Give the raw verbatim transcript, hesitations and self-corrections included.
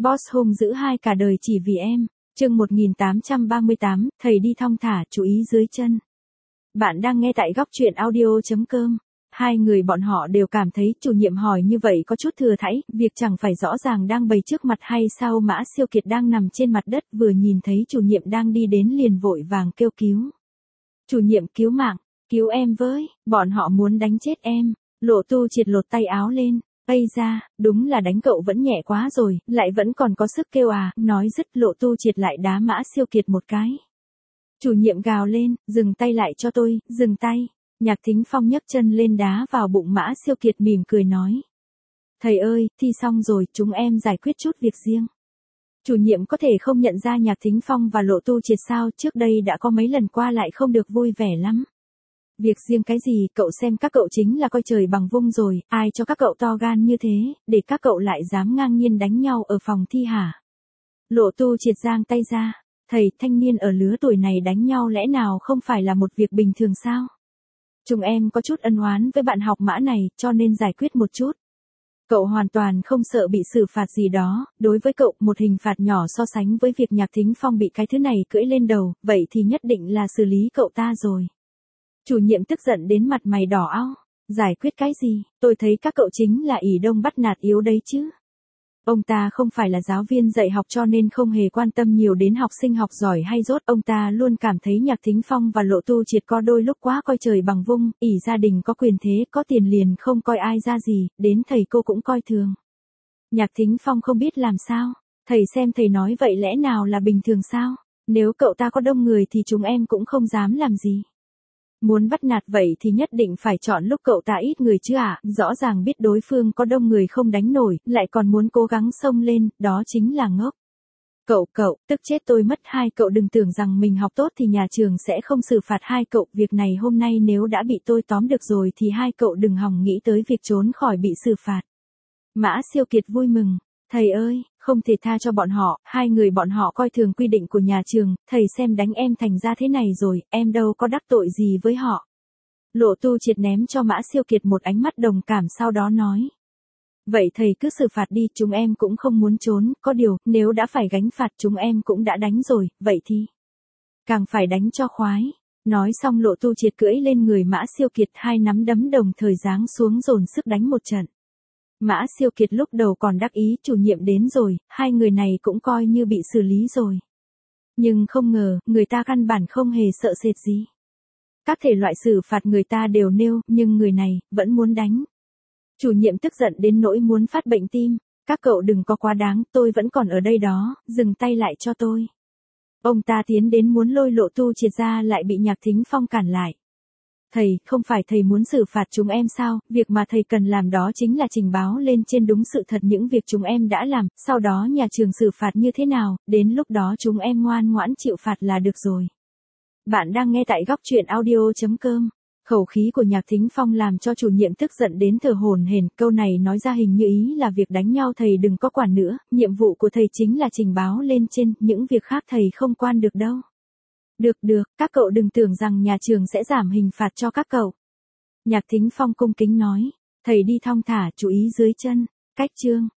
Boss hung dữ hai cả đời chỉ vì em. Chương một nghìn tám trăm ba mươi tám, thầy đi thong thả, chú ý dưới chân. Bạn đang nghe tại góc truyện audio chấm com. Hai người bọn họ đều cảm thấy chủ nhiệm hỏi như vậy có chút thừa thãi, việc chẳng phải rõ ràng đang bày trước mặt hay sao. Mã Siêu Kiệt đang nằm trên mặt đất vừa nhìn thấy chủ nhiệm đang đi đến liền vội vàng kêu cứu. Chủ nhiệm cứu mạng, cứu em với, bọn họ muốn đánh chết em. Lộ Tu Triệt lột tay áo lên. Ây da, đúng là đánh cậu vẫn nhẹ quá rồi, lại vẫn còn có sức kêu à, nói dứt Lộ Tu Triệt lại đá Mã Siêu Kiệt một cái. Chủ nhiệm gào lên, dừng tay lại cho tôi, dừng tay. Nhạc Thính Phong nhấc chân lên đá vào bụng Mã Siêu Kiệt mỉm cười nói. Thầy ơi, thi xong rồi, chúng em giải quyết chút việc riêng. Chủ nhiệm có thể không nhận ra Nhạc Thính Phong và Lộ Tu Triệt sao, trước đây đã có mấy lần qua lại không được vui vẻ lắm. Việc riêng cái gì, cậu xem các cậu chính là coi trời bằng vung rồi, ai cho các cậu to gan như thế, để các cậu lại dám ngang nhiên đánh nhau ở phòng thi hả? Lộ Tu Triệt giang tay ra, thầy, thanh niên ở lứa tuổi này đánh nhau lẽ nào không phải là một việc bình thường sao? Chúng em có chút ân oán với bạn học Mã này, cho nên giải quyết một chút. Cậu hoàn toàn không sợ bị xử phạt gì đó, đối với cậu một hình phạt nhỏ so sánh với việc Nhạc Thính Phong bị cái thứ này cưỡi lên đầu, vậy thì nhất định là xử lý cậu ta rồi. Chủ nhiệm tức giận đến mặt mày đỏ ao, giải quyết cái gì, tôi thấy các cậu chính là ỷ đông bắt nạt yếu đấy chứ. Ông ta không phải là giáo viên dạy học cho nên không hề quan tâm nhiều đến học sinh học giỏi hay dốt, ông ta luôn cảm thấy Nhạc Thính Phong và Lộ Tu Triệt có đôi lúc quá coi trời bằng vung, ỷ gia đình có quyền thế, có tiền liền không coi ai ra gì, đến thầy cô cũng coi thường. Nhạc Thính Phong không biết làm sao, thầy xem thầy nói vậy lẽ nào là bình thường sao, nếu cậu ta có đông người thì chúng em cũng không dám làm gì. Muốn bắt nạt vậy thì nhất định phải chọn lúc cậu ta ít người chứ ạ, à? Rõ ràng biết đối phương có đông người không đánh nổi, lại còn muốn cố gắng xông lên, đó chính là ngốc. Cậu, cậu, tức chết tôi mất, hai cậu đừng tưởng rằng mình học tốt thì nhà trường sẽ không xử phạt hai cậu, việc này hôm nay nếu đã bị tôi tóm được rồi thì hai cậu đừng hòng nghĩ tới việc trốn khỏi bị xử phạt. Mã Siêu Kiệt vui mừng. Thầy ơi, không thể tha cho bọn họ, hai người bọn họ coi thường quy định của nhà trường, thầy xem đánh em thành ra thế này rồi, em đâu có đắc tội gì với họ. Lộ Tu Triệt ném cho Mã Siêu Kiệt một ánh mắt đồng cảm sau đó nói. Vậy thầy cứ xử phạt đi, chúng em cũng không muốn trốn, có điều, nếu đã phải gánh phạt chúng em cũng đã đánh rồi, vậy thì càng phải đánh cho khoái. Nói xong Lộ Tu Triệt cưỡi lên người Mã Siêu Kiệt, hai nắm đấm đồng thời giáng xuống dồn sức đánh một trận. Mã Siêu Kiệt lúc đầu còn đắc ý chủ nhiệm đến rồi, hai người này cũng coi như bị xử lý rồi. Nhưng không ngờ, người ta căn bản không hề sợ sệt gì. Các thể loại xử phạt người ta đều nêu, nhưng người này, vẫn muốn đánh. Chủ nhiệm tức giận đến nỗi muốn phát bệnh tim, các cậu đừng có quá đáng, tôi vẫn còn ở đây đó, dừng tay lại cho tôi. Ông ta tiến đến muốn lôi Lộ Tu Triệt ra lại bị Nhạc Thính Phong cản lại. Thầy, không phải thầy muốn xử phạt chúng em sao, việc mà thầy cần làm đó chính là trình báo lên trên đúng sự thật những việc chúng em đã làm, sau đó nhà trường xử phạt như thế nào, đến lúc đó chúng em ngoan ngoãn chịu phạt là được rồi. Bạn đang nghe tại góc truyện audio chấm com. Khẩu khí của Nhạc Thính Phong làm cho chủ nhiệm tức giận đến thở hổn hển, câu này nói ra hình như ý là việc đánh nhau thầy đừng có quản nữa, nhiệm vụ của thầy chính là trình báo lên trên, những việc khác thầy không quan được đâu. Được được, các cậu đừng tưởng rằng nhà trường sẽ giảm hình phạt cho các cậu. Nhạc Thính Phong cung kính nói, thầy đi thong thả, chú ý dưới chân. Cách chương.